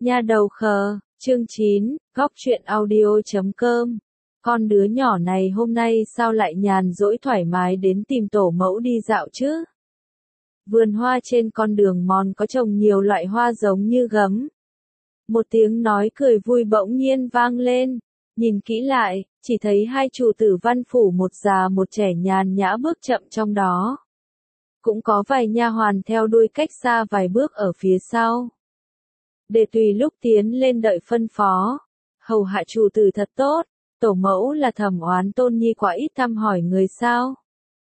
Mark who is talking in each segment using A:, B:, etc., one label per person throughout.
A: Nha đầu khờ, chương 9, góc truyện audio.com. Con đứa nhỏ này hôm nay sao lại nhàn rỗi thoải mái đến tìm tổ mẫu đi dạo chứ? Vườn hoa trên con đường mòn có trồng nhiều loại hoa giống như gấm. Một tiếng nói cười vui bỗng nhiên vang lên. Nhìn kỹ lại, chỉ thấy hai chủ tử Văn phủ một già một trẻ nhàn nhã bước chậm trong đó. Cũng có vài nha hoàn theo đuôi cách xa vài bước ở phía sau. Để tùy lúc tiến lên đợi phân phó. Hầu hạ chủ tử thật tốt, tổ mẫu là Thẩm Oán Tôn Nhi quá ít thăm hỏi người sao?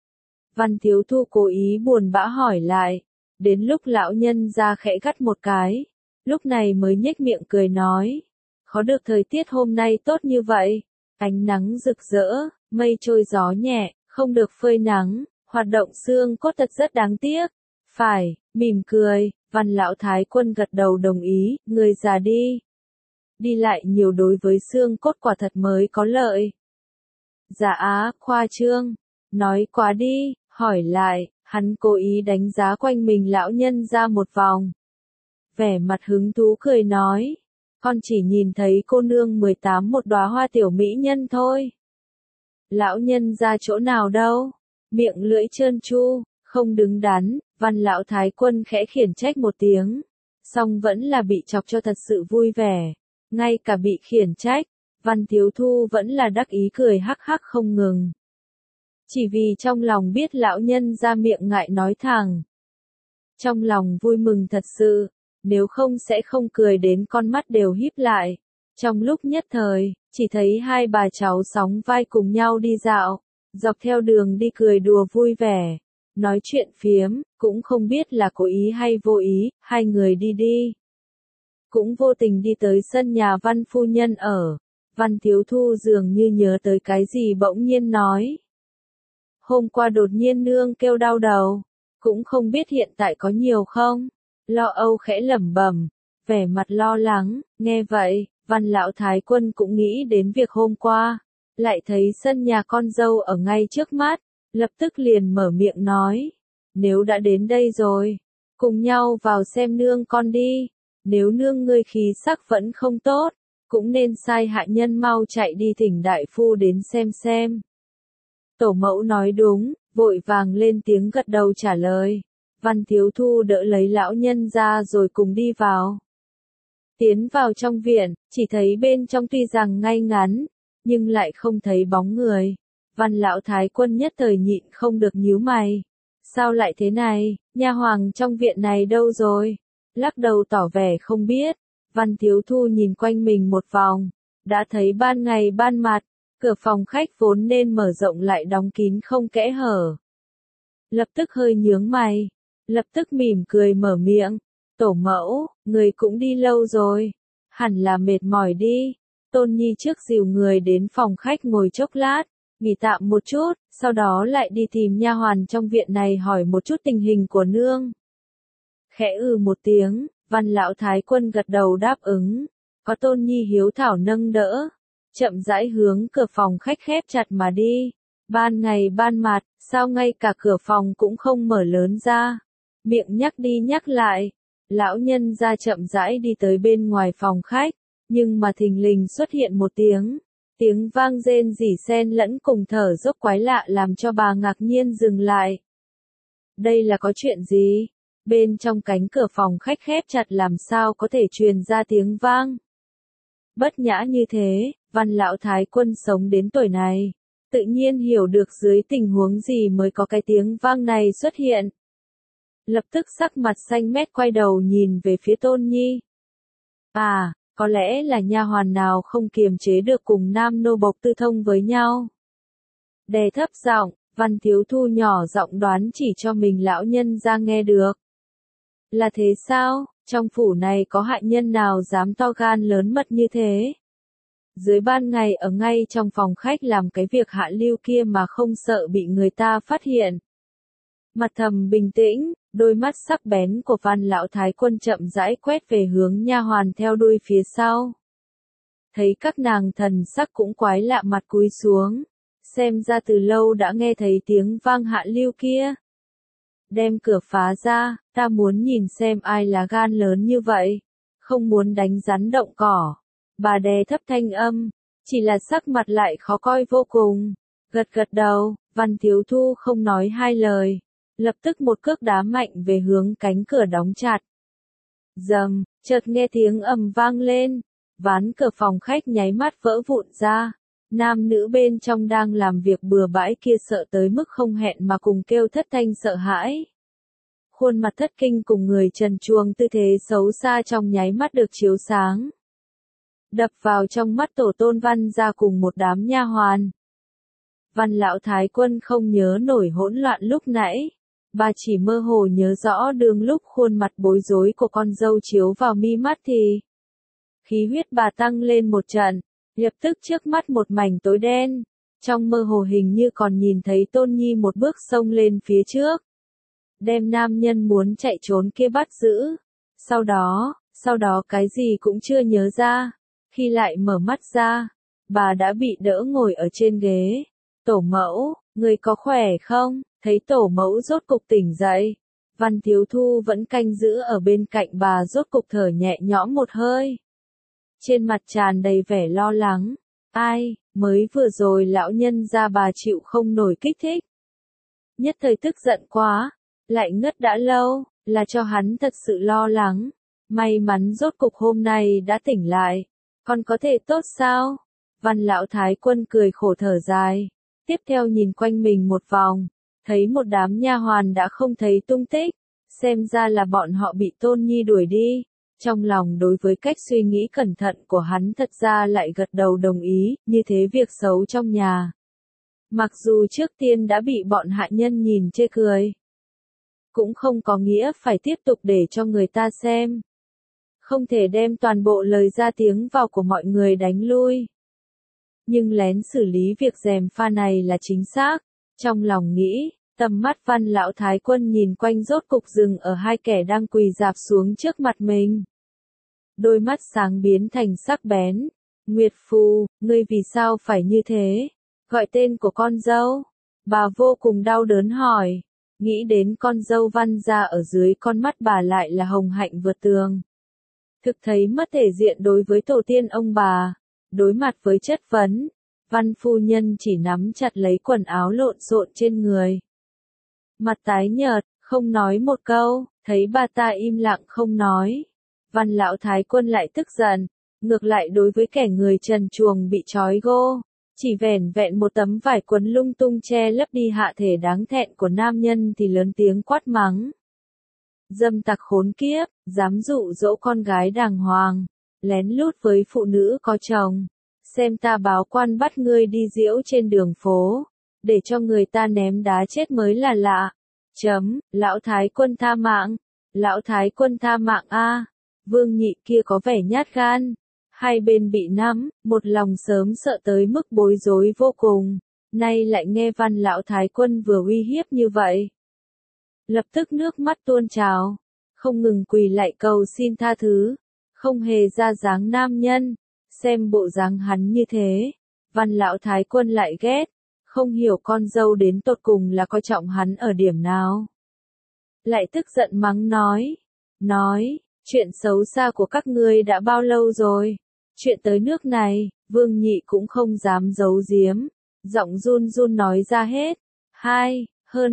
A: Văn Thiếu Thu cố ý buồn bã hỏi lại, đến lúc lão nhân ra khẽ gắt một cái, lúc này mới nhếch miệng cười nói, khó được thời tiết hôm nay tốt như vậy, ánh nắng rực rỡ, mây trôi gió nhẹ, không được phơi nắng, hoạt động xương cốt thật rất đáng tiếc. Phải, mỉm cười, Văn lão thái quân gật đầu đồng ý, người già đi. Đi lại nhiều đối với xương cốt quả thật mới có lợi. Dạ á, khoa trương. Nói quá đi, hỏi lại, hắn cố ý đánh giá quanh mình lão nhân ra một vòng. Vẻ mặt hứng thú cười nói, con chỉ nhìn thấy cô nương 18 một đóa hoa tiểu mỹ nhân thôi. Lão nhân ra chỗ nào đâu? Miệng lưỡi trơn tru, không đứng đắn, Văn lão thái quân khẽ khiển trách một tiếng. Song vẫn là bị chọc cho thật sự vui vẻ. Ngay cả bị khiển trách, Văn Thiếu Thu vẫn là đắc ý cười hắc hắc không ngừng. Chỉ vì trong lòng biết lão nhân ra miệng ngại nói thẳng. Trong lòng vui mừng thật sự, nếu không sẽ không cười đến con mắt đều híp lại. Trong lúc nhất thời, chỉ thấy hai bà cháu sóng vai cùng nhau đi dạo, dọc theo đường đi cười đùa vui vẻ, nói chuyện phiếm, cũng không biết là cố ý hay vô ý, hai người đi đi. Cũng vô tình đi tới sân nhà Văn phu nhân ở. Văn Thiếu Thu dường như nhớ tới cái gì bỗng nhiên nói. Hôm qua đột nhiên nương kêu đau đầu, cũng không biết hiện tại có nhiều không? Lo âu khẽ lẩm bẩm, vẻ mặt lo lắng, nghe vậy, Văn lão thái quân cũng nghĩ đến việc hôm qua, lại thấy sân nhà con dâu ở ngay trước mắt, lập tức liền mở miệng nói, nếu đã đến đây rồi, cùng nhau vào xem nương con đi. Nếu nương ngươi khí sắc vẫn không tốt, cũng nên sai hạ nhân mau chạy đi thỉnh đại phu đến xem. Tổ mẫu nói đúng, vội vàng lên tiếng gật đầu trả lời. Văn Thiếu Thu đỡ lấy lão nhân ra rồi cùng đi vào. Tiến vào trong viện, chỉ thấy bên trong tuy rằng ngay ngắn, nhưng lại không thấy bóng người. Văn lão thái quân nhất thời nhịn không được nhíu mày. Sao lại thế này, nha hoàng trong viện này đâu rồi? Lắc đầu tỏ vẻ không biết. Văn Thiếu Thu nhìn quanh mình một vòng, đã thấy ban ngày ban mặt, cửa phòng khách vốn nên mở rộng lại đóng kín không kẽ hở. Lập tức hơi nhướng mày, lập tức mỉm cười mở miệng, tổ mẫu, người cũng đi lâu rồi, hẳn là mệt mỏi đi. Tôn Nhi trước dìu người đến phòng khách ngồi chốc lát, nghỉ tạm một chút, sau đó lại đi tìm nha hoàn trong viện này hỏi một chút tình hình của nương. Khẽ một tiếng, Văn lão thái quân gật đầu đáp ứng, có Tôn Nhi hiếu thảo nâng đỡ, chậm rãi hướng cửa phòng khách khép chặt mà đi. Ban ngày ban mặt, sao ngay cả cửa phòng cũng không mở lớn ra. Miệng nhắc đi nhắc lại, lão nhân ra chậm rãi đi tới bên ngoài phòng khách, nhưng mà thình lình xuất hiện một tiếng vang rên rỉ xen lẫn cùng thở dốc quái lạ làm cho bà ngạc nhiên dừng lại. Đây là có chuyện gì? Bên trong cánh cửa phòng khách khép chặt làm sao có thể truyền ra tiếng vang. Bất nhã như thế, Văn lão thái quân sống đến tuổi này, tự nhiên hiểu được dưới tình huống gì mới có cái tiếng vang này xuất hiện. Lập tức sắc mặt xanh mét quay đầu nhìn về phía Tôn Nhi. À, có lẽ là nha hoàn nào không kiềm chế được cùng nam nô bộc tư thông với nhau. Đè thấp giọng, Văn Thiếu Thu nhỏ giọng đoán chỉ cho mình lão nhân ra nghe được. Là thế sao, trong phủ này có hạ nhân nào dám to gan lớn mật như thế? Dưới ban ngày ở ngay trong phòng khách làm cái việc hạ lưu kia mà không sợ bị người ta phát hiện. Mặt thầm bình tĩnh, đôi mắt sắc bén của Văn lão thái quân chậm rãi quét về hướng nha hoàn theo đuôi phía sau. Thấy các nàng thần sắc cũng quái lạ mặt cúi xuống, xem ra từ lâu đã nghe thấy tiếng vang hạ lưu kia. Đem cửa phá ra, ta muốn nhìn xem ai lá gan lớn như vậy. không muốn đánh rắn động cỏ. Bà đè thấp thanh âm, chỉ là sắc mặt lại khó coi vô cùng. Gật gật đầu, Văn Thiếu Thu không nói hai lời, lập tức một cước đá mạnh về hướng cánh cửa đóng chặt. Dầm, chợt nghe tiếng ầm vang lên, ván cửa phòng khách nháy mắt vỡ vụn ra. Nam nữ bên trong đang làm việc bừa bãi kia sợ tới mức không hẹn mà cùng kêu thất thanh sợ hãi. Khuôn mặt thất kinh cùng người trần truồng tư thế xấu xa trong nháy mắt được chiếu sáng. Đập vào trong mắt tổ tôn Văn ra cùng một đám nha hoàn. Văn lão thái quân không nhớ nổi hỗn loạn lúc nãy. Bà chỉ mơ hồ nhớ rõ đường lúc khuôn mặt bối rối của con dâu chiếu vào mi mắt thì khí huyết bà tăng lên một trận, lập tức trước mắt một mảnh tối đen. Trong mơ hồ hình như còn nhìn thấy Tôn Nhi một bước xông lên phía trước, đem nam nhân muốn chạy trốn kia bắt giữ. Sau đó cái gì cũng chưa nhớ ra. Khi lại mở mắt ra, bà đã bị đỡ ngồi ở trên ghế. Tổ mẫu, người có khỏe không? Thấy tổ mẫu rốt cục tỉnh dậy. Văn Thiếu Thu vẫn canh giữ ở bên cạnh bà rốt cục thở nhẹ nhõm một hơi. Trên mặt tràn đầy vẻ lo lắng. Ai, mới vừa rồi lão nhân gia bà chịu không nổi kích thích. Nhất thời tức giận quá, lại ngất đã lâu, là cho hắn thật sự lo lắng. May mắn rốt cục hôm nay đã tỉnh lại. Còn có thể tốt sao? Văn lão thái quân cười khổ thở dài. Tiếp theo nhìn quanh mình một vòng, thấy một đám nha hoàn đã không thấy tung tích. Xem ra là bọn họ bị Tôn Nhi đuổi đi. Trong lòng đối với cách suy nghĩ cẩn thận của hắn thật ra lại gật đầu đồng ý, như thế việc xấu trong nhà. Mặc dù trước tiên đã bị bọn hạ nhân nhìn chê cười, cũng không có nghĩa phải tiếp tục để cho người ta xem. Không thể đem toàn bộ lời ra tiếng vào của mọi người đánh lui. Nhưng lén xử lý việc gièm pha này là chính xác. Trong lòng nghĩ, tầm mắt Văn lão thái quân nhìn quanh rốt cục dừng ở hai kẻ đang quỳ rạp xuống trước mặt mình. Đôi mắt sáng biến thành sắc bén. Nguyệt Phù, ngươi vì sao phải như thế? Gọi tên của con dâu. Bà vô cùng đau đớn hỏi. Nghĩ đến con dâu Văn gia ở dưới con mắt bà lại là hồng hạnh vượt tường. Thực thấy mất thể diện đối với tổ tiên ông bà. Đối mặt với chất vấn, Văn phu nhân chỉ nắm chặt lấy quần áo lộn xộn trên người. Mặt tái nhợt, không nói một câu, thấy bà ta im lặng không nói. Văn lão thái quân lại tức giận, ngược lại đối với kẻ người trần truồng bị trói gô, chỉ vẻn vẹn một tấm vải quấn lung tung che lấp đi hạ thể đáng thẹn của nam nhân thì lớn tiếng quát mắng. Dâm tặc khốn kiếp, dám dụ dỗ con gái đàng hoàng, lén lút với phụ nữ có chồng. Xem ta báo quan bắt ngươi đi diễu trên đường phố, để cho người ta ném đá chết mới là lạ. Lão thái quân tha mạng, lão thái quân tha mạng a. Vương Nhị kia có vẻ nhát gan. Hai bên bị nắm, một lòng sớm sợ tới mức bối rối vô cùng. Nay lại nghe Văn lão thái quân vừa uy hiếp như vậy. Lập tức nước mắt tuôn trào, không ngừng quỳ lạy cầu xin tha thứ, không hề ra dáng nam nhân. Xem bộ dáng hắn như thế, Văn lão thái quân lại ghét, không hiểu con dâu đến tột cùng là coi trọng hắn ở điểm nào. Lại tức giận mắng nói, chuyện xấu xa của các ngươi đã bao lâu rồi? Chuyện tới nước này, Vương Nhị cũng không dám giấu giếm, giọng run run nói ra hết. Hơn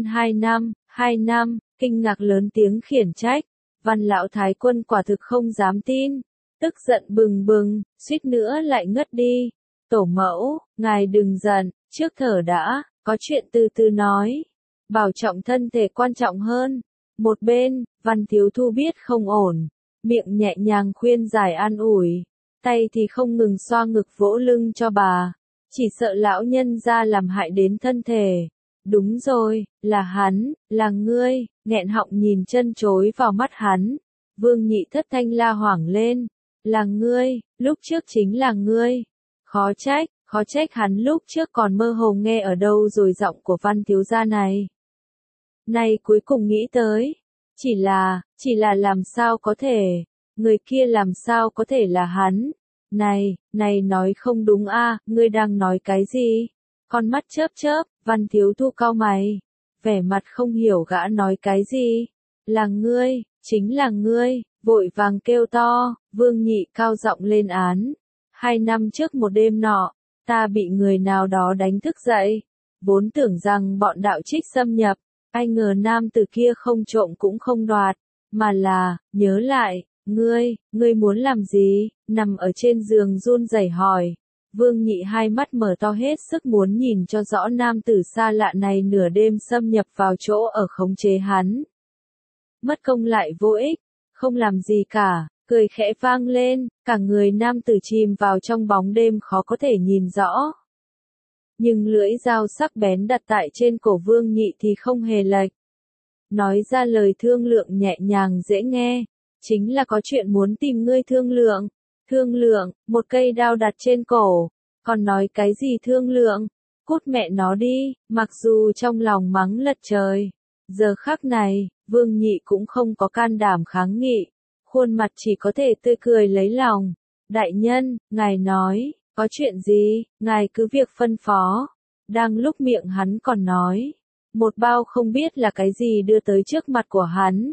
A: 2 năm, kinh ngạc lớn tiếng khiển trách. Văn lão thái quân quả thực không dám tin, tức giận bừng bừng, suýt nữa lại ngất đi. Tổ mẫu, ngài đừng giận, trước thở đã, có chuyện từ từ nói. Bảo trọng thân thể quan trọng hơn. Một bên, Văn Thiếu Thu biết không ổn, miệng nhẹ nhàng khuyên giải an ủi, tay thì không ngừng xoa ngực vỗ lưng cho bà. Chỉ sợ lão nhân gia làm hại đến thân thể. Đúng rồi, là hắn, là ngươi. Nghẹn họng nhìn chân chối vào mắt hắn. Vương Nhị thất thanh la hoảng lên. Là ngươi, lúc trước chính là ngươi. Khó trách hắn lúc trước còn mơ hồ nghe ở đâu rồi giọng của Văn thiếu gia này. Nay cuối cùng nghĩ tới. Chỉ là làm sao có thể, người kia làm sao có thể là hắn. Này nói không đúng a, ngươi đang nói cái gì? Con mắt chớp, Văn Thiếu Thu cau mày, vẻ mặt không hiểu gã nói cái gì. Là ngươi, chính là ngươi. vội vàng kêu to, Vương Nhị cao giọng lên án. 2 năm trước một đêm nọ, ta bị người nào đó đánh thức dậy, vốn tưởng rằng bọn đạo trích xâm nhập, ai ngờ nam tử kia không trộm cũng không đoạt, mà là, nhớ lại, ngươi muốn làm gì, nằm ở trên giường run rẩy hỏi. Vương Nhị hai mắt mở to hết sức muốn nhìn cho rõ nam tử xa lạ này nửa đêm xâm nhập vào chỗ ở khống chế hắn. Mất công lại vô ích, không làm gì cả, cười khẽ vang lên, cả người nam tử chìm vào trong bóng đêm khó có thể nhìn rõ. Nhưng lưỡi dao sắc bén đặt tại trên cổ Vương Nhị thì không hề lệch. Nói ra lời thương lượng nhẹ nhàng dễ nghe, chính là có chuyện muốn tìm ngươi thương lượng. Thương lượng, một cây đao đặt trên cổ, còn nói cái gì thương lượng, cút mẹ nó đi, mặc dù trong lòng mắng lật trời. Giờ khắc này, Vương Nhị cũng không có can đảm kháng nghị, khuôn mặt chỉ có thể tươi cười lấy lòng. Đại nhân, ngài nói, có chuyện gì, ngài cứ việc phân phó. Đang lúc miệng hắn còn nói, một bao không biết là cái gì đưa tới trước mặt của hắn.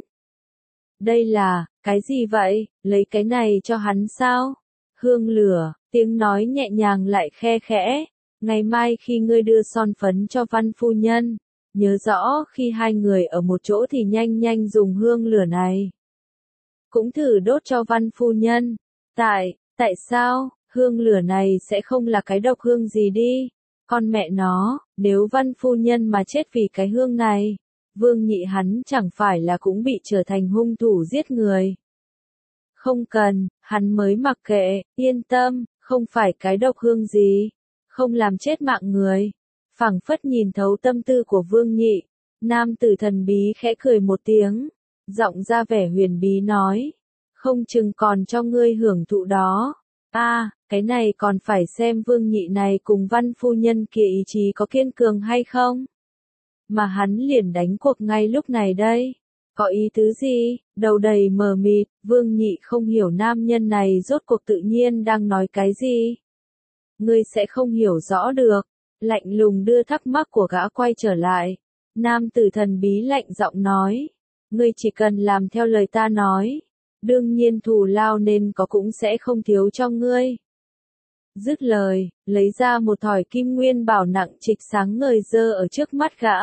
A: Đây là, cái gì vậy, lấy cái này cho hắn sao? Hương lửa, tiếng nói nhẹ nhàng lại khe khẽ. Ngày mai khi ngươi đưa son phấn cho Văn phu nhân, nhớ rõ khi hai người ở một chỗ thì nhanh nhanh dùng hương lửa này. Cũng thử đốt cho Văn phu nhân. Tại sao, hương lửa này sẽ không là cái độc hương gì đi? Con mẹ nó, nếu Văn phu nhân mà chết vì cái hương này, Vương Nhị hắn chẳng phải là cũng bị trở thành hung thủ giết người. Không cần, hắn mới mặc kệ, yên tâm, không phải cái độc hương gì, không làm chết mạng người. Phảng phất nhìn thấu tâm tư của Vương Nhị, nam tử thần bí khẽ cười một tiếng, giọng ra vẻ huyền bí nói, không chừng còn cho ngươi hưởng thụ đó. Cái này còn phải xem Vương Nhị này cùng Văn phu nhân kia ý chí có kiên cường hay không. Mà hắn liền đánh cuộc ngay lúc này đây. Có ý tứ gì? Đầu đầy mờ mịt, Vương Nhị không hiểu nam nhân này rốt cuộc tự nhiên đang nói cái gì. Ngươi sẽ không hiểu rõ được. Lạnh lùng đưa thắc mắc của gã quay trở lại. Nam tử thần bí lạnh giọng nói. Ngươi chỉ cần làm theo lời ta nói. Đương nhiên thù lao nên có cũng sẽ không thiếu cho ngươi. Dứt lời, lấy ra một thỏi kim nguyên bảo nặng trịch sáng ngời dơ ở trước mắt gã.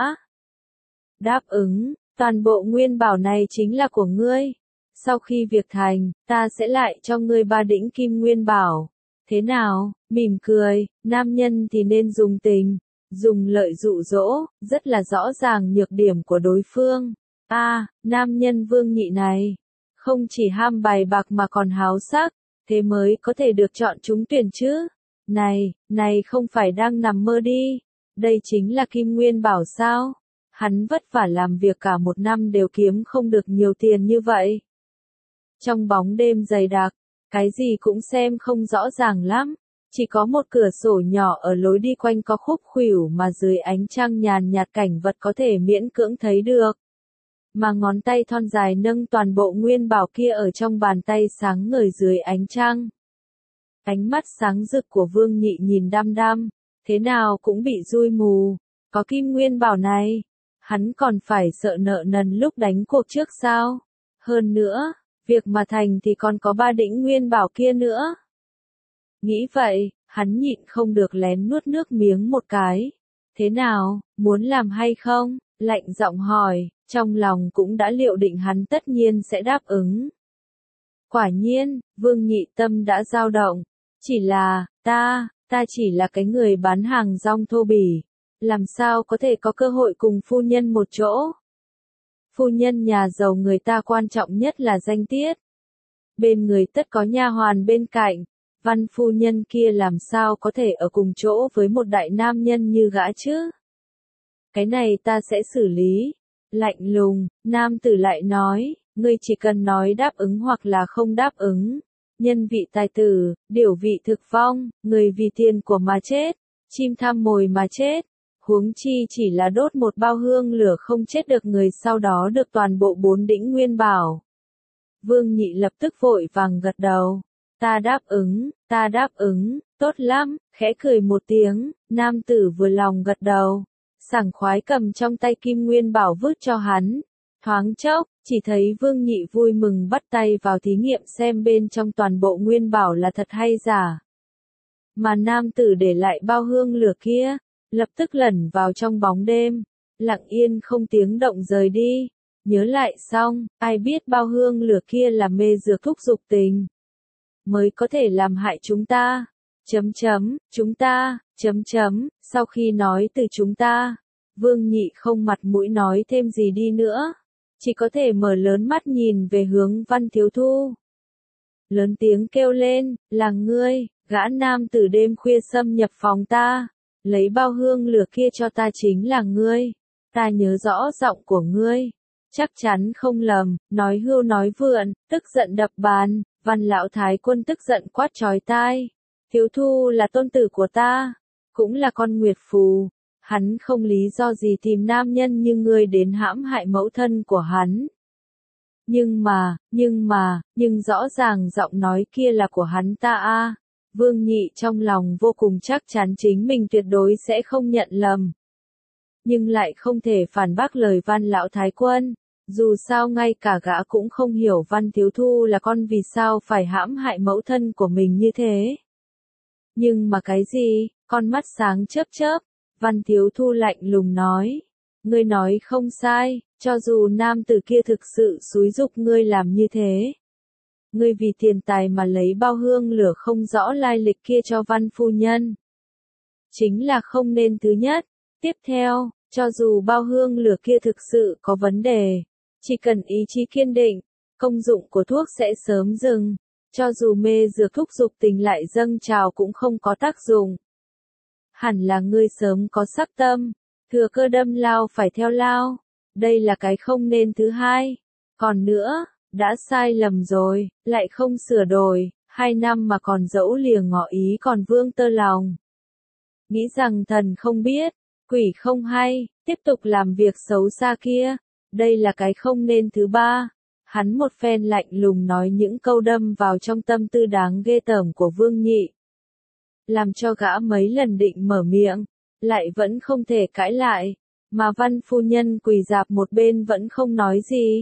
A: Đáp ứng, toàn bộ nguyên bảo này chính là của ngươi. Sau khi việc thành, ta sẽ lại cho ngươi 3 đĩnh kim nguyên bảo. Thế nào, mỉm cười, nam nhân thì nên dùng tình, dùng lợi dụ dỗ, rất là rõ ràng nhược điểm của đối phương. Nam nhân Vương Nhị này, không chỉ ham bài bạc mà còn háo sắc, thế mới có thể được chọn trúng tuyển chứ. Này không phải đang nằm mơ đi, đây chính là kim nguyên bảo sao? Hắn vất vả làm việc cả 1 năm đều kiếm không được nhiều tiền như vậy. Trong bóng đêm dày đặc, cái gì cũng xem không rõ ràng lắm, chỉ có một cửa sổ nhỏ ở lối đi quanh có khúc khuỷu mà dưới ánh trăng nhàn nhạt cảnh vật có thể miễn cưỡng thấy được. Mà ngón tay thon dài nâng toàn bộ nguyên bảo kia ở trong bàn tay sáng ngời dưới ánh trăng. Ánh mắt sáng rực của Vương Nhị nhìn đăm đăm, thế nào cũng bị dui mù, có kim nguyên bảo này, hắn còn phải sợ nợ nần lúc đánh cuộc trước sao? Hơn nữa, việc mà thành thì còn có 3 đĩnh nguyên bảo kia nữa. Nghĩ vậy, hắn nhịn không được lén nuốt nước miếng một cái. Thế nào, muốn làm hay không? Lạnh giọng hỏi, trong lòng cũng đã liệu định hắn tất nhiên sẽ đáp ứng. Quả nhiên, Vương Nhị tâm đã dao động. Chỉ là, ta chỉ là cái người bán hàng rong thô bỉ. Làm sao có thể có cơ hội cùng phu nhân một chỗ? Phu nhân nhà giàu người ta quan trọng nhất là danh tiết. Bên người tất có nha hoàn bên cạnh. Văn phu nhân kia làm sao có thể ở cùng chỗ với một đại nam nhân như gã chứ? Cái này ta sẽ xử lý. Lạnh lùng, nam tử lại nói, ngươi chỉ cần nói đáp ứng hoặc là không đáp ứng. Nhân vị tài tử, điểu vị thực vong, người vì tiền của mà chết, chim tham mồi mà chết. Huống chi chỉ là đốt một bao hương lửa không chết được người sau đó được toàn bộ 4 đĩnh nguyên bảo. Vương Nhị lập tức vội vàng gật đầu. Ta đáp ứng, tốt lắm, khẽ cười một tiếng, nam tử vừa lòng gật đầu. Sảng khoái cầm trong tay kim nguyên bảo vứt cho hắn. Thoáng chốc, chỉ thấy Vương Nhị vui mừng bắt tay vào thí nghiệm xem bên trong toàn bộ nguyên bảo là thật hay giả. Mà nam tử để lại bao hương lửa kia, lập tức lẩn vào trong bóng đêm, lặng yên không tiếng động rời đi. Nhớ lại xong, ai biết bao hương lửa kia là mê dược thúc dục tình, mới có thể làm hại chúng ta. Chúng ta, sau khi nói từ chúng ta, Vương Nhị không mặt mũi nói thêm gì đi nữa, chỉ có thể mở lớn mắt nhìn về hướng Văn Thiếu Thu. Lớn tiếng kêu lên, là ngươi, gã nam tử đêm khuya xâm nhập phòng ta, lấy bao hương lửa kia cho ta chính là ngươi, ta nhớ rõ giọng của ngươi, chắc chắn không lầm, nói hưu nói vượn, tức giận đập bàn, Văn lão thái quân tức giận quát chói tai. Thiếu Thu là tôn tử của ta, cũng là con Nguyệt Phù, hắn không lý do gì tìm nam nhân như ngươi đến hãm hại mẫu thân của hắn. Nhưng rõ ràng giọng nói kia là của hắn ta a. Vương Nhị trong lòng vô cùng chắc chắn chính mình tuyệt đối sẽ không nhận lầm. Nhưng lại không thể phản bác lời Văn lão thái quân, dù sao ngay cả gã cũng không hiểu Văn Thiếu Thu là con vì sao phải hãm hại mẫu thân của mình như thế. Nhưng mà cái gì, con mắt sáng chớp chớp, Văn Thiếu Thu lạnh lùng nói. Ngươi nói không sai, cho dù nam tử kia thực sự xúi giục ngươi làm như thế. Ngươi vì tiền tài mà lấy bao hương lửa không rõ lai lịch kia cho Văn phu nhân. Chính là không nên thứ nhất. Tiếp theo, cho dù bao hương lửa kia thực sự có vấn đề, chỉ cần ý chí kiên định, công dụng của thuốc sẽ sớm dừng. Cho dù mê dược thúc dục tình lại dâng trào cũng không có tác dụng. Hẳn là ngươi sớm có sắc tâm, thừa cơ đâm lao phải theo lao. Đây là cái không nên thứ hai. Còn nữa, đã sai lầm rồi, lại không sửa đổi, 2 năm mà còn dẫu lìa ngỏ ý còn vương tơ lòng. Nghĩ rằng thần không biết, quỷ không hay, tiếp tục làm việc xấu xa kia. Đây là cái không nên thứ ba. Hắn một phen lạnh lùng nói những câu đâm vào trong tâm tư đáng ghê tởm của Vương Nhị. Làm cho gã mấy lần định mở miệng, lại vẫn không thể cãi lại, mà Văn phu nhân quỳ rạp một bên vẫn không nói gì.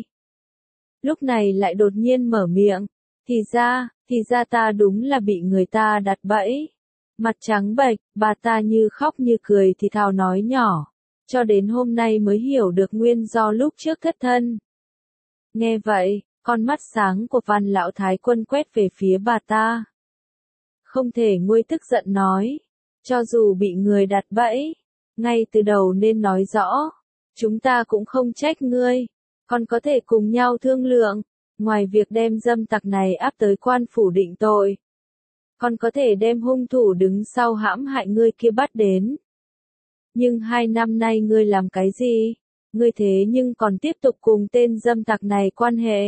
A: Lúc này lại đột nhiên mở miệng, thì ra ta đúng là bị người ta đặt bẫy. Mặt trắng bệch, bà ta như khóc như cười thì thào nói nhỏ, cho đến hôm nay mới hiểu được nguyên do lúc trước thất thân. Nghe vậy, con mắt sáng của Văn lão thái quân quét về phía bà ta. Không thể nguôi tức giận nói, cho dù bị người đặt bẫy, ngay từ đầu nên nói rõ, chúng ta cũng không trách ngươi, còn có thể cùng nhau thương lượng, ngoài việc đem dâm tặc này áp tới quan phủ định tội, còn có thể đem hung thủ đứng sau hãm hại ngươi kia bắt đến. Nhưng 2 năm nay ngươi làm cái gì? Ngươi thế nhưng còn tiếp tục cùng tên dâm tặc này quan hệ.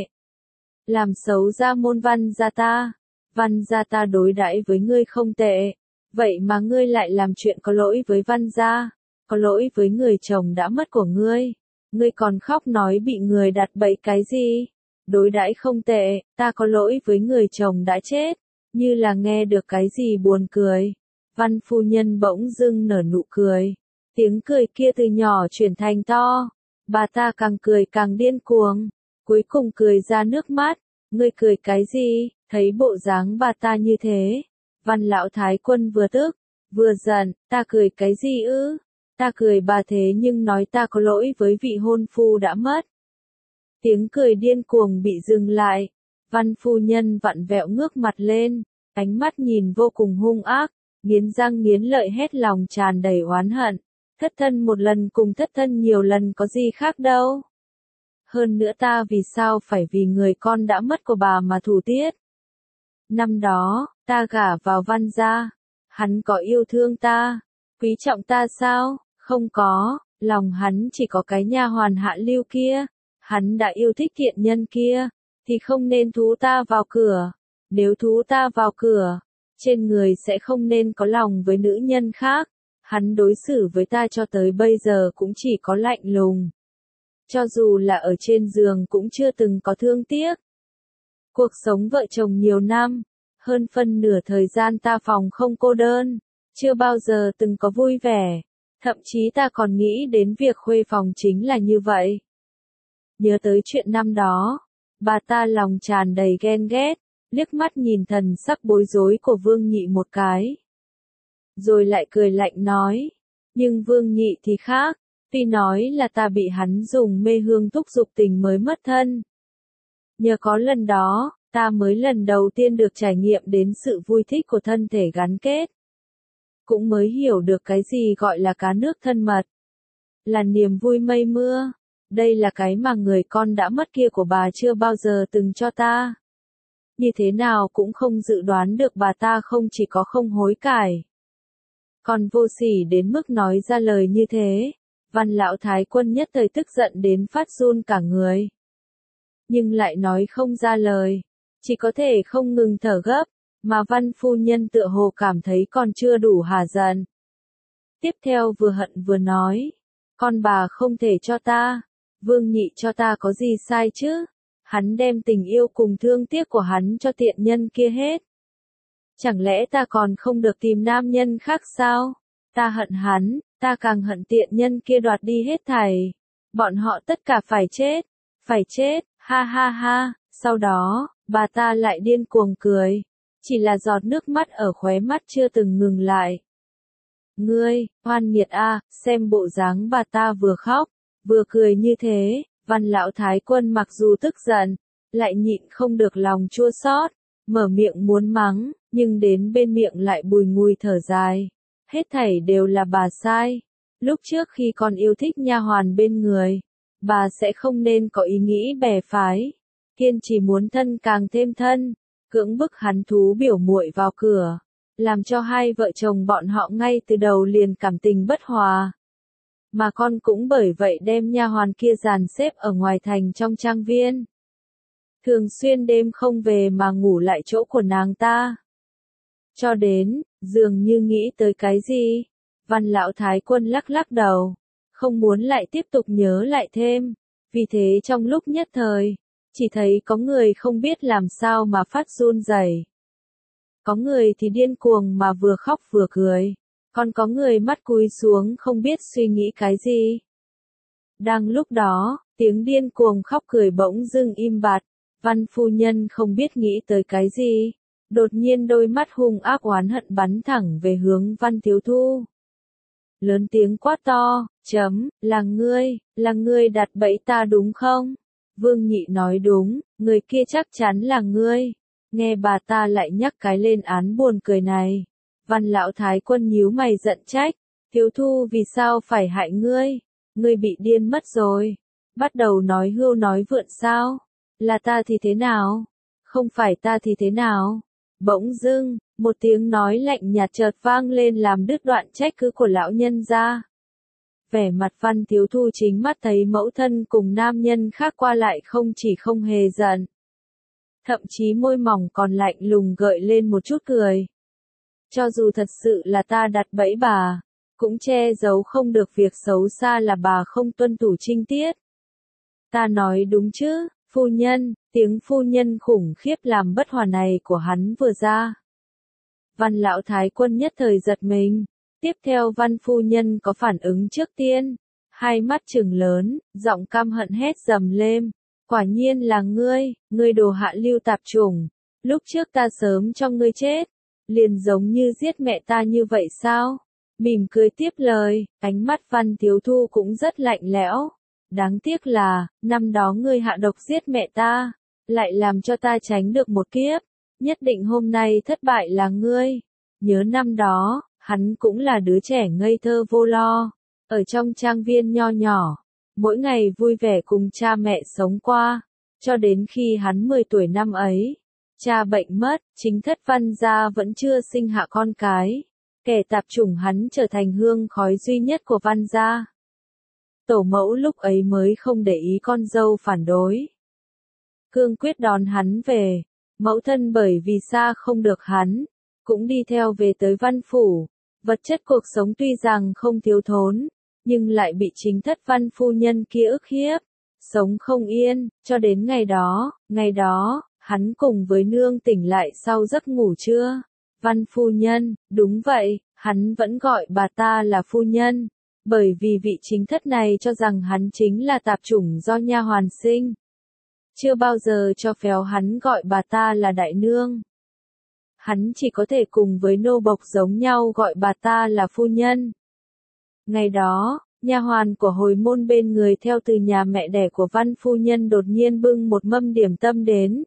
A: Làm xấu ra môn Văn gia ta. Văn gia ta đối đãi với ngươi không tệ. Vậy mà ngươi lại làm chuyện có lỗi với Văn gia. Có lỗi với người chồng đã mất của ngươi. Ngươi còn khóc nói bị người đặt bẫy cái gì? Đối đãi không tệ, ta có lỗi với người chồng đã chết. Như là nghe được cái gì buồn cười. Văn phu nhân bỗng dưng nở nụ cười. Tiếng cười kia từ nhỏ chuyển thành to. Bà ta càng cười càng điên cuồng. Cuối cùng cười ra nước mắt. Ngươi cười cái gì? Thấy bộ dáng bà ta như thế. Văn lão thái quân vừa tức, vừa giận. Ta cười cái gì ư? Ta cười bà thế nhưng nói ta có lỗi với vị hôn phu đã mất. Tiếng cười điên cuồng bị dừng lại. Văn phu nhân vặn vẹo ngước mặt lên. Ánh mắt nhìn vô cùng hung ác. Nghiến răng nghiến lợi hết lòng tràn đầy oán hận. Thất thân một lần cùng thất thân nhiều lần có gì khác đâu. Hơn nữa ta vì sao phải vì người con đã mất của bà mà thủ tiết. Năm đó, ta gả vào Văn gia. Hắn có yêu thương ta, quý trọng ta sao? Không có, lòng hắn chỉ có cái nha hoàn Hạ Lưu kia. Hắn đã yêu thích thiện nhân kia, thì không nên thú ta vào cửa. Nếu thú ta vào cửa, trên người sẽ không nên có lòng với nữ nhân khác. Hắn đối xử với ta cho tới bây giờ cũng chỉ có lạnh lùng. Cho dù là ở trên giường cũng chưa từng có thương tiếc. Cuộc sống vợ chồng nhiều năm, hơn phân nửa thời gian ta phòng không cô đơn, chưa bao giờ từng có vui vẻ. Thậm chí ta còn nghĩ đến việc khuê phòng chính là như vậy. Nhớ tới chuyện năm đó, bà ta lòng tràn đầy ghen ghét, liếc mắt nhìn thần sắc bối rối của Vương Nhị một cái. Rồi lại cười lạnh nói, nhưng Vương Nhị thì khác, tuy nói là ta bị hắn dùng mê hương thúc giục tình mới mất thân. Nhờ có lần đó, ta mới lần đầu tiên được trải nghiệm đến sự vui thích của thân thể gắn kết. Cũng mới hiểu được cái gì gọi là cá nước thân mật. Là niềm vui mây mưa. Đây là cái mà người con đã mất kia của bà chưa bao giờ từng cho ta. Như thế nào cũng không dự đoán được bà ta không chỉ có không hối cải. Còn vô sỉ đến mức nói ra lời như thế. Văn lão thái quân nhất thời tức giận đến phát run cả người. Nhưng lại nói không ra lời. Chỉ có thể không ngừng thở gấp. Mà văn phu nhân tựa hồ cảm thấy còn chưa đủ hả giận. Tiếp theo vừa hận vừa nói. Con bà không thể cho ta. Vương Nhị cho ta có gì sai chứ? Hắn đem tình yêu cùng thương tiếc của hắn cho tiện nhân kia hết. Chẳng lẽ ta còn không được tìm nam nhân khác sao? Ta hận hắn, ta càng hận tiện nhân kia đoạt đi hết thảy. Bọn họ tất cả phải chết, ha ha ha. Sau đó, bà ta lại điên cuồng cười. Chỉ là giọt nước mắt ở khóe mắt chưa từng ngừng lại. Ngươi, oan nghiệt a, xem bộ dáng bà ta vừa khóc, vừa cười như thế, Văn lão thái quân mặc dù tức giận, lại nhịn không được lòng chua xót, mở miệng muốn mắng, nhưng đến bên miệng lại bùi ngùi thở dài. Hết thảy đều là bà sai. Lúc trước khi còn yêu thích nha hoàn bên người, bà sẽ không nên có ý nghĩ bè phái, kiên trì muốn thân càng thêm thân, cưỡng bức hắn thú biểu muội vào cửa, làm cho hai vợ chồng bọn họ ngay từ đầu liền cảm tình bất hòa. Mà con cũng bởi vậy đem nha hoàn kia dàn xếp ở ngoài thành trong trang viên. Thường xuyên đêm không về mà ngủ lại chỗ của nàng ta. Cho đến, dường như nghĩ tới cái gì, Văn lão thái quân lắc lắc đầu, không muốn lại tiếp tục nhớ lại thêm, vì thế trong lúc nhất thời, chỉ thấy có người không biết làm sao mà phát run rẩy. Có người thì điên cuồng mà vừa khóc vừa cười, còn có người mắt cúi xuống không biết suy nghĩ cái gì. Đang lúc đó, tiếng điên cuồng khóc cười bỗng dưng im bặt, Văn phu nhân không biết nghĩ tới cái gì, đột nhiên đôi mắt hung ác oán hận bắn thẳng về hướng Văn Thiếu Thu. Lớn tiếng quát to, là ngươi đặt bẫy ta đúng không? Vương Nhị nói đúng, người kia chắc chắn là ngươi. Nghe bà ta lại nhắc cái lên án buồn cười này. Văn lão thái quân nhíu mày giận trách, Thiếu Thu vì sao phải hại ngươi? Ngươi bị điên mất rồi. Bắt đầu nói hưu nói vượn sao? Là ta thì thế nào? Không phải ta thì thế nào? Bỗng dưng, một tiếng nói lạnh nhạt chợt vang lên làm đứt đoạn trách cứ của lão nhân ra. Vẻ mặt Văn Thiếu Thu chính mắt thấy mẫu thân cùng nam nhân khác qua lại không chỉ không hề giận. Thậm chí môi mỏng còn lạnh lùng gợi lên một chút cười. Cho dù thật sự là ta đặt bẫy bà, cũng che giấu không được việc xấu xa là bà không tuân thủ trinh tiết. Ta nói đúng chứ, phu nhân, tiếng phu nhân khủng khiếp làm bất hòa này của hắn vừa ra. Văn lão thái quân nhất thời giật mình, tiếp theo Văn phu nhân có phản ứng trước tiên, hai mắt trừng lớn, giọng căm hận hét dầm lên, quả nhiên là ngươi đồ hạ lưu tạp chủng, lúc trước ta sớm cho ngươi chết, liền giống như giết mẹ ta như vậy sao? Mỉm cười tiếp lời, ánh mắt Văn Thiếu Thu cũng rất lạnh lẽo. Đáng tiếc là, năm đó ngươi hạ độc giết mẹ ta, lại làm cho ta tránh được một kiếp. Nhất định hôm nay thất bại là ngươi. Nhớ năm đó, hắn cũng là đứa trẻ ngây thơ vô lo, ở trong trang viên nho nhỏ, mỗi ngày vui vẻ cùng cha mẹ sống qua, cho đến khi hắn 10 tuổi năm ấy. Cha bệnh mất, chính thất Văn gia vẫn chưa sinh hạ con cái. Kẻ tạp chủng hắn trở thành hương khói duy nhất của Văn gia. Tổ mẫu lúc ấy mới không để ý con dâu phản đối. Cương quyết đón hắn về, mẫu thân bởi vì xa không được hắn, cũng đi theo về tới Văn phủ. Vật chất cuộc sống tuy rằng không thiếu thốn, nhưng lại bị chính thất Văn phu nhân kia ức hiếp, sống không yên, cho đến ngày đó, hắn cùng với nương tỉnh lại sau giấc ngủ trưa. Văn phu nhân, đúng vậy, hắn vẫn gọi bà ta là phu nhân. Bởi vì vị chính thất này cho rằng hắn chính là tạp chủng do nha hoàn sinh. Chưa bao giờ cho phép hắn gọi bà ta là đại nương. Hắn chỉ có thể cùng với nô bộc giống nhau gọi bà ta là phu nhân. Ngày đó, nha hoàn của hồi môn bên người theo từ nhà mẹ đẻ của Văn phu nhân đột nhiên bưng một mâm điểm tâm đến.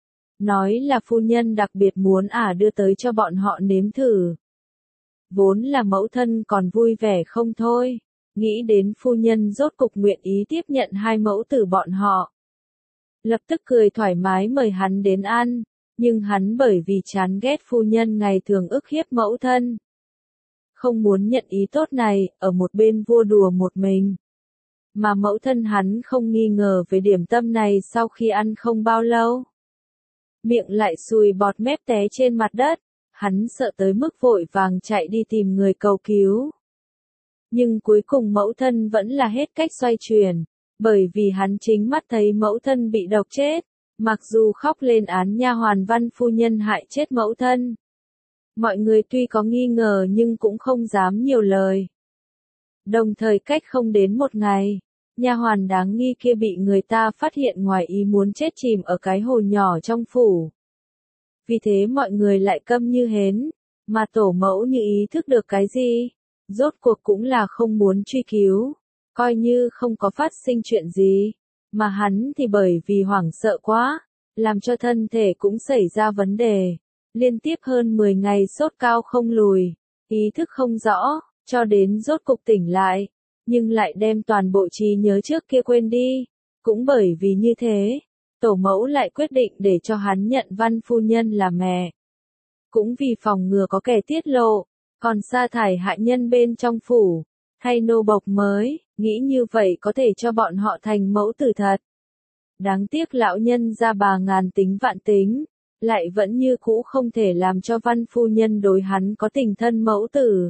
A: Nói là phu nhân đặc biệt muốn đưa tới cho bọn họ nếm thử. Vốn là mẫu thân còn vui vẻ không thôi, nghĩ đến phu nhân rốt cục nguyện ý tiếp nhận hai mẫu tử bọn họ. Lập tức cười thoải mái mời hắn đến ăn, nhưng hắn bởi vì chán ghét phu nhân ngày thường ức hiếp mẫu thân. Không muốn nhận ý tốt này, ở một bên vua đùa một mình. Mà mẫu thân hắn không nghi ngờ về điểm tâm này sau khi ăn không bao lâu. Miệng lại sùi bọt mép té trên mặt đất, hắn sợ tới mức vội vàng chạy đi tìm người cầu cứu. Nhưng cuối cùng mẫu thân vẫn là hết cách xoay chuyển, bởi vì hắn chính mắt thấy mẫu thân bị độc chết, mặc dù khóc lên án nha hoàn Văn phu nhân hại chết mẫu thân. Mọi người tuy có nghi ngờ nhưng cũng không dám nhiều lời. Đồng thời cách không đến một ngày, nha hoàn đáng nghi kia bị người ta phát hiện ngoài ý muốn chết chìm ở cái hồ nhỏ trong phủ. Vì thế mọi người lại câm như hến, mà tổ mẫu như ý thức được cái gì, rốt cuộc cũng là không muốn truy cứu, coi như không có phát sinh chuyện gì, mà hắn thì bởi vì hoảng sợ quá, làm cho thân thể cũng xảy ra vấn đề, liên tiếp hơn 10 ngày sốt cao không lùi, ý thức không rõ, cho đến rốt cục tỉnh lại, nhưng lại đem toàn bộ trí nhớ trước kia quên đi, cũng bởi vì như thế. Tổ mẫu lại quyết định để cho hắn nhận Văn phu nhân là mẹ. Cũng vì phòng ngừa có kẻ tiết lộ, còn sa thải hạ nhân bên trong phủ, thay nô bộc mới, nghĩ như vậy có thể cho bọn họ thành mẫu tử thật. Đáng tiếc lão nhân gia bà ngàn tính vạn tính, lại vẫn như cũ không thể làm cho Văn phu nhân đối hắn có tình thân mẫu tử.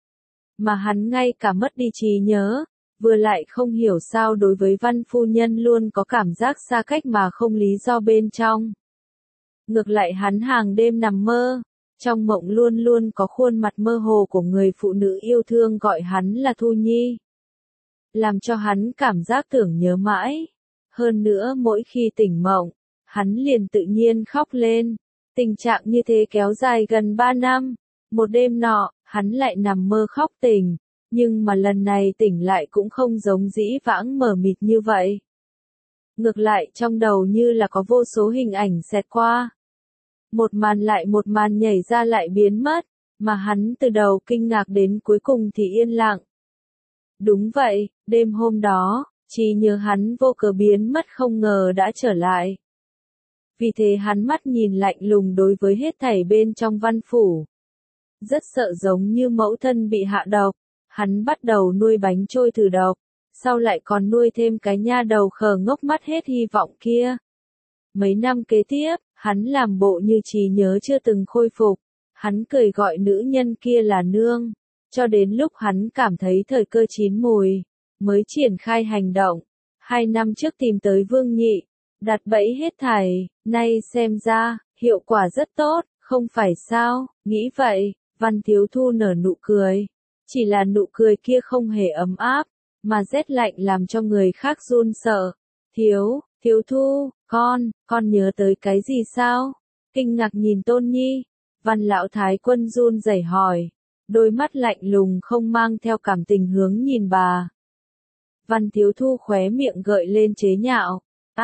A: Mà hắn ngay cả mất đi trí nhớ, vừa lại không hiểu sao đối với Văn phu nhân luôn có cảm giác xa cách mà không lý do bên trong. Ngược lại hắn hàng đêm nằm mơ, trong mộng luôn luôn có khuôn mặt mơ hồ của người phụ nữ yêu thương gọi hắn là Thu Nhi. Làm cho hắn cảm giác tưởng nhớ mãi. Hơn nữa mỗi khi tỉnh mộng, hắn liền tự nhiên khóc lên. Tình trạng như thế kéo dài gần 3 năm. Một đêm nọ, hắn lại nằm mơ khóc tỉnh. Nhưng mà lần này tỉnh lại cũng không giống dĩ vãng mờ mịt như vậy. Ngược lại trong đầu như là có vô số hình ảnh xẹt qua. Một màn lại một màn nhảy ra lại biến mất, mà hắn từ đầu kinh ngạc đến cuối cùng thì yên lặng. Đúng vậy, đêm hôm đó, trí nhớ hắn vô cớ biến mất không ngờ đã trở lại. Vì thế hắn mắt nhìn lạnh lùng đối với hết thảy bên trong văn phủ. Rất sợ giống như mẫu thân bị hạ độc. Hắn bắt đầu nuôi bánh trôi thử độc, sau lại còn nuôi thêm cái nha đầu khờ ngốc mất hết hy vọng kia. Mấy năm kế tiếp, hắn làm bộ như trí nhớ chưa từng khôi phục, hắn cười gọi nữ nhân kia là nương, cho đến lúc hắn cảm thấy thời cơ chín mùi, mới triển khai hành động. 2 năm trước tìm tới Vương Nhị, đặt bẫy hết thảy, nay xem ra, hiệu quả rất tốt, không phải sao, nghĩ vậy, Văn Thiếu Thu nở nụ cười. Chỉ là nụ cười kia không hề ấm áp, mà rét lạnh làm cho người khác run sợ. Thiếu Thu, con nhớ tới cái gì sao? Kinh ngạc nhìn Tôn Nhi, Văn lão thái quân run rẩy hỏi, đôi mắt lạnh lùng không mang theo cảm tình hướng nhìn bà. Văn Thiếu Thu khóe miệng gợi lên chế nhạo,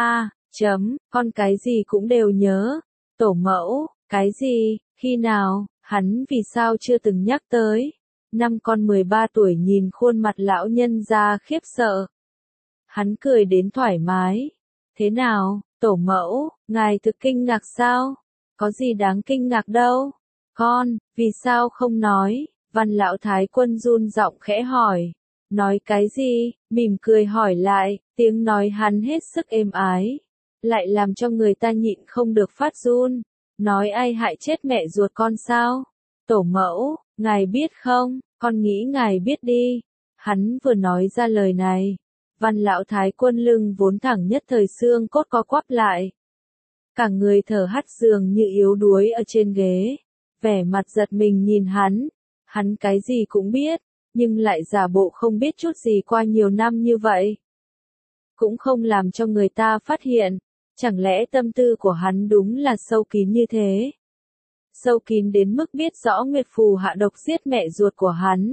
A: con cái gì cũng đều nhớ, tổ mẫu, cái gì, khi nào, hắn vì sao chưa từng nhắc tới. Năm con 13 tuổi nhìn khuôn mặt lão nhân ra khiếp sợ. Hắn cười đến thoải mái. Thế nào, tổ mẫu, ngài thực kinh ngạc sao? Có gì đáng kinh ngạc đâu? Con, vì sao không nói? Văn lão thái quân run giọng khẽ hỏi. Nói cái gì? Mỉm cười hỏi lại, tiếng nói hắn hết sức êm ái. Lại làm cho người ta nhịn không được phát run. Nói ai hại chết mẹ ruột con sao? Tổ mẫu, ngài biết không, con nghĩ ngài biết đi. Hắn vừa nói ra lời này. Văn lão thái quân lưng vốn thẳng nhất thời xương cốt co quắp lại. Cả người thở hắt dường như yếu đuối ở trên ghế. Vẻ mặt giật mình nhìn hắn. Hắn cái gì cũng biết. nhưng lại giả bộ không biết chút gì qua nhiều năm như vậy. Cũng không làm cho người ta phát hiện, chẳng lẽ tâm tư của hắn đúng là sâu kín như thế? Sâu kín đến mức biết rõ Nguyệt Phù hạ độc giết mẹ ruột của hắn.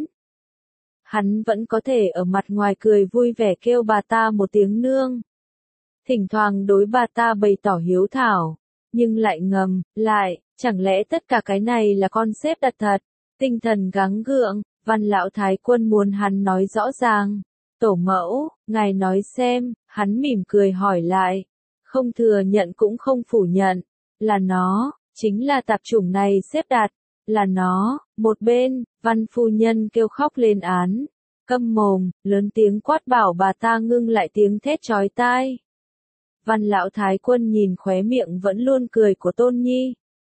A: Hắn vẫn có thể ở mặt ngoài cười vui vẻ kêu bà ta một tiếng nương. Thỉnh thoảng đối bà ta bày tỏ hiếu thảo, nhưng lại ngầm, chẳng lẽ tất cả cái này là con xếp đặt thật? Tinh thần gắng gượng, Văn lão thái quân muốn hắn nói rõ ràng. Tổ mẫu, ngài nói xem, hắn mỉm cười hỏi lại. Không thừa nhận cũng không phủ nhận, là nó, chính là tạp chủng này xếp đặt, là nó. Một bên, Văn phu nhân kêu khóc lên án. Câm mồm, lớn tiếng quát bảo bà ta ngưng lại tiếng thét chói tai. Văn lão thái quân nhìn khóe miệng vẫn luôn cười của Tôn Nhi.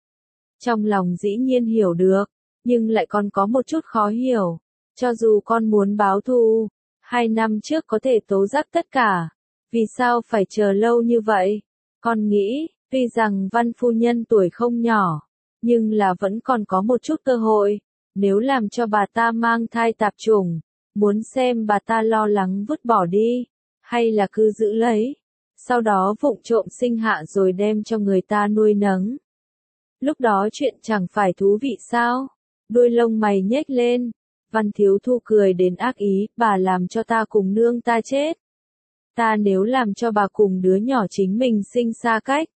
A: Trong lòng dĩ nhiên hiểu được, nhưng lại còn có một chút khó hiểu. Cho dù con muốn báo thù, 2 năm trước có thể tố giác tất cả, vì sao phải chờ lâu như vậy? Con nghĩ, tuy rằng Văn phu nhân tuổi không nhỏ, nhưng là vẫn còn có một chút cơ hội. Nếu làm cho bà ta mang thai tạp chủng, muốn xem bà ta lo lắng vứt bỏ đi, hay là cứ giữ lấy, sau đó vụng trộm sinh hạ rồi đem cho người ta nuôi nấng. Lúc đó chuyện chẳng phải thú vị sao? Đuôi lông mày nhếch lên, Văn thiếu thu cười đến ác ý, bà làm cho ta cùng nương ta chết. Ta nếu làm cho bà cùng đứa nhỏ chính mình sinh xa cách,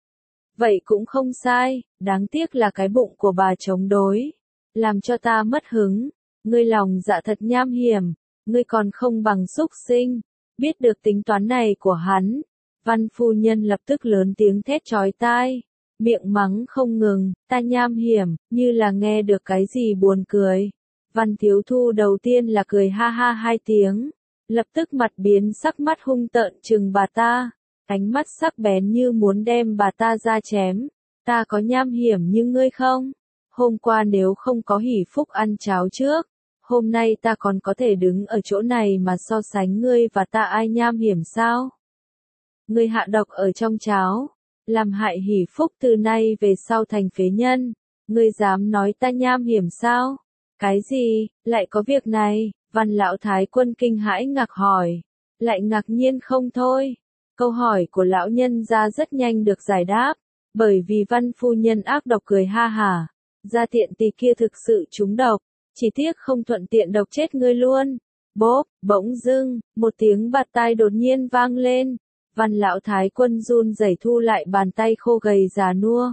A: vậy cũng không sai, đáng tiếc là cái bụng của bà chống đối, làm cho ta mất hứng. Ngươi lòng dạ thật nham hiểm, ngươi còn không bằng súc sinh. Biết được tính toán này của hắn, Văn phu nhân lập tức lớn tiếng thét chói tai, miệng mắng không ngừng, ta nham hiểm, như là nghe được cái gì buồn cười. Văn thiếu thu đầu tiên là cười ha ha 2 tiếng, lập tức mặt biến sắc, mắt hung tợn trừng bà ta, ánh mắt sắc bén như muốn đem bà ta ra chém. Ta có nham hiểm như ngươi không? Hôm qua nếu không có hỷ phúc ăn cháo trước, hôm nay ta còn có thể đứng ở chỗ này mà so sánh ngươi và ta ai nham hiểm sao? Ngươi hạ độc ở trong cháo, làm hại hỷ phúc từ nay về sau thành phế nhân, ngươi dám nói ta nham hiểm sao? Cái gì, lại có việc này? Văn lão thái quân kinh hãi ngạc hỏi, lại ngạc nhiên không thôi. Câu hỏi của lão nhân gia rất nhanh được giải đáp, bởi vì Văn phu nhân ác độc cười ha hả, gia tiện tỳ kia thực sự trúng độc, chỉ tiếc không thuận tiện độc chết ngươi luôn. Bốp, bỗng dưng, một tiếng bạt tai đột nhiên vang lên, Văn lão thái quân run rẩy thu lại bàn tay khô gầy già nua.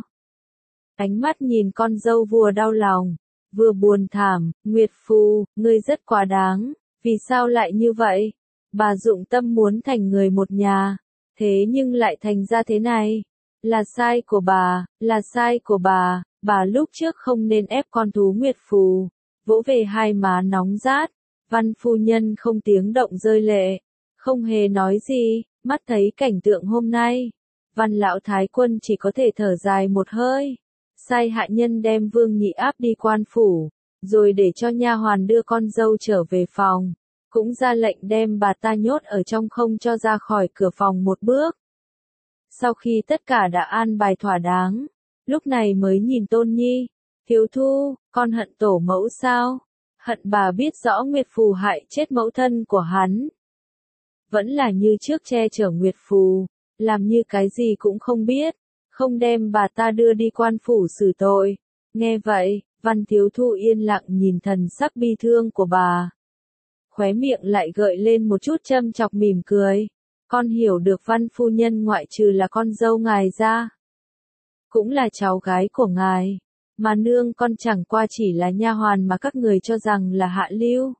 A: Ánh mắt nhìn con dâu vừa đau lòng, vừa buồn thảm, Nguyệt Phù, ngươi rất quá đáng, vì sao lại như vậy? Bà dụng tâm muốn thành người một nhà, thế nhưng lại thành ra thế này. Là sai của bà, là sai của bà lúc trước không nên ép con thú Nguyệt Phù. Vỗ về hai má nóng rát, Văn phu nhân không tiếng động rơi lệ, không hề nói gì, mắt thấy cảnh tượng hôm nay. Văn lão thái quân chỉ có thể thở dài một hơi, sai hạ nhân đem Vương Nhị áp đi quan phủ, rồi để cho nha hoàn đưa con dâu trở về phòng, cũng ra lệnh đem bà ta nhốt ở trong không cho ra khỏi cửa phòng một bước. Sau khi tất cả đã an bài thỏa đáng, lúc này mới nhìn Tôn Nhi, thiếu thu, con hận tổ mẫu sao? Hận bà biết rõ Nguyệt Phù hại chết mẫu thân của hắn. Vẫn là như trước che chở Nguyệt Phù, làm như cái gì cũng không biết, không đem bà ta đưa đi quan phủ xử tội. Nghe vậy, Văn thiếu thu yên lặng nhìn thần sắc bi thương của bà. Khóe miệng lại gợi lên một chút châm chọc mỉm cười. Con hiểu được Văn phu nhân ngoại trừ là con dâu ngài ra, cũng là cháu gái của ngài, mà nương con chẳng qua chỉ là nha hoàn mà các người cho rằng là hạ lưu.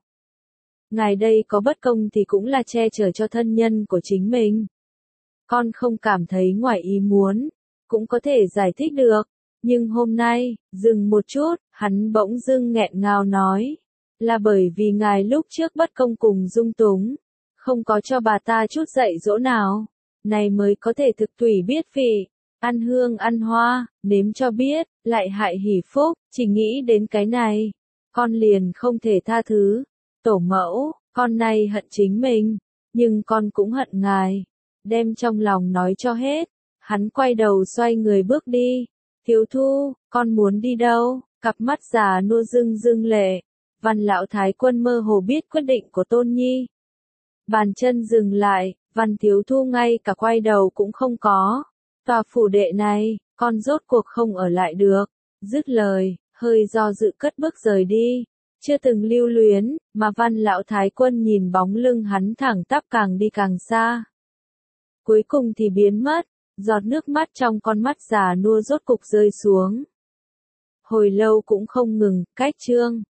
A: Ngài đây có bất công thì cũng là che chở cho thân nhân của chính mình. Con không cảm thấy ngoài ý muốn, cũng có thể giải thích được, nhưng hôm nay, dừng một chút, hắn bỗng dưng nghẹn ngào nói, là bởi vì ngài lúc trước bất công cùng dung túng, không có cho bà ta chút dạy dỗ nào, này mới có thể thực tùy biết vị, ăn hương ăn hoa, nếm cho biết, lại hại hỷ phúc, chỉ nghĩ đến cái này, con liền không thể tha thứ. Tổ mẫu, con này hận chính mình, nhưng con cũng hận ngài, đem trong lòng nói cho hết. Hắn quay đầu xoay người bước đi. Thiếu thu, con muốn đi đâu? Cặp mắt già nua rưng rưng lệ. Văn lão thái quân mơ hồ biết quyết định của Tôn Nhi. Bàn chân dừng lại, Văn Thiếu Thu ngay cả quay đầu cũng không có. Tòa phủ đệ này, con rốt cuộc không ở lại được. Dứt lời, hơi do dự cất bước rời đi. Chưa từng lưu luyến, mà Văn lão thái quân nhìn bóng lưng hắn thẳng tắp càng đi càng xa. Cuối cùng thì biến mất, giọt nước mắt trong con mắt già nua rốt cục rơi xuống. Hồi lâu cũng không ngừng, cách chương.